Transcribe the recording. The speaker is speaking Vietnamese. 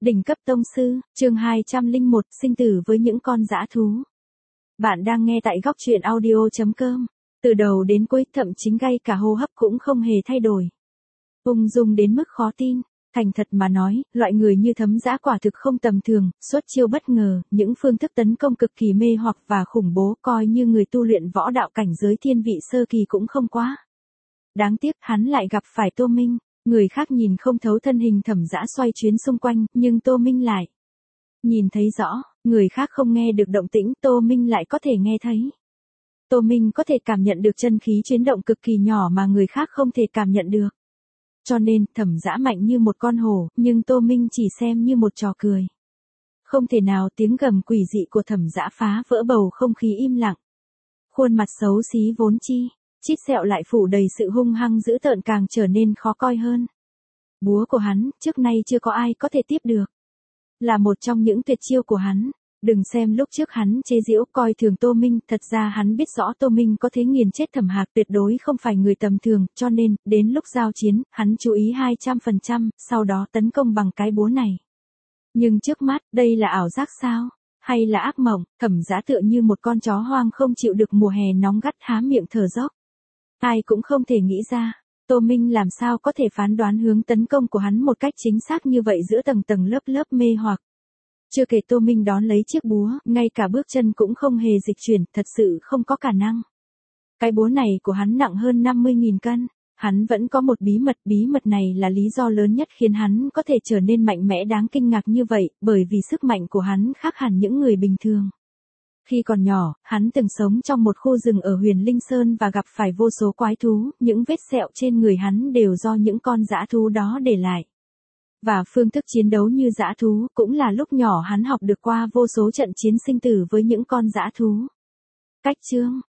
Đỉnh cấp tông sư, chương 201, sinh tử với những con dã thú. Bạn đang nghe tại góc truyện audio.com. Từ đầu đến cuối, thậm chí ngay cả hô hấp cũng không hề thay đổi. Ung dung đến mức khó tin. Thành thật mà nói, loại người như Thấm Dã quả thực không tầm thường, xuất chiêu bất ngờ, những phương thức tấn công cực kỳ mê hoặc và khủng bố, coi như người tu luyện võ đạo cảnh giới thiên vị sơ kỳ cũng không quá. Đáng tiếc hắn lại gặp phải Tô Minh. Người khác nhìn không thấu thân hình Thẩm Dã xoay chuyến xung quanh, nhưng Tô Minh lại nhìn thấy rõ, người khác không nghe được động tĩnh, Tô Minh lại có thể nghe thấy. Tô Minh có thể cảm nhận được chân khí chuyển động cực kỳ nhỏ mà người khác không thể cảm nhận được. Cho nên, Thẩm Dã mạnh như một con hổ, nhưng Tô Minh chỉ xem như một trò cười. Không thể nào, tiếng gầm quỷ dị của Thẩm Dã phá vỡ bầu không khí im lặng. Khuôn mặt xấu xí vốn chi chít sẹo lại phủ đầy sự hung hăng dữ tợn càng trở nên khó coi hơn. Búa của hắn, trước nay chưa có ai có thể tiếp được. Là một trong những tuyệt chiêu của hắn. Đừng xem lúc trước hắn chế giễu coi thường Tô Minh, thật ra hắn biết rõ Tô Minh có thể nghiền chết Thẩm Hạc, tuyệt đối không phải người tầm thường, cho nên, đến lúc giao chiến, hắn chú ý 200%, sau đó tấn công bằng cái búa này. Nhưng trước mắt, đây là ảo giác sao? Hay là ác mộng? Thẩm Dã tựa như một con chó hoang không chịu được mùa hè nóng gắt há miệng thở dốc. Ai cũng không thể nghĩ ra, Tô Minh làm sao có thể phán đoán hướng tấn công của hắn một cách chính xác như vậy giữa tầng tầng lớp lớp mê hoặc. Chưa kể Tô Minh đón lấy chiếc búa, ngay cả bước chân cũng không hề dịch chuyển, thật sự không có khả năng. Cái búa này của hắn nặng hơn 50.000 cân, hắn vẫn có một bí mật này là lý do lớn nhất khiến hắn có thể trở nên mạnh mẽ đáng kinh ngạc như vậy, bởi vì sức mạnh của hắn khác hẳn những người bình thường. Khi còn nhỏ, hắn từng sống trong một khu rừng ở Huyền Linh Sơn và gặp phải vô số quái thú, những vết sẹo trên người hắn đều do những con dã thú đó để lại. Và phương thức chiến đấu như dã thú cũng là lúc nhỏ hắn học được qua vô số trận chiến sinh tử với những con dã thú. Cách chương,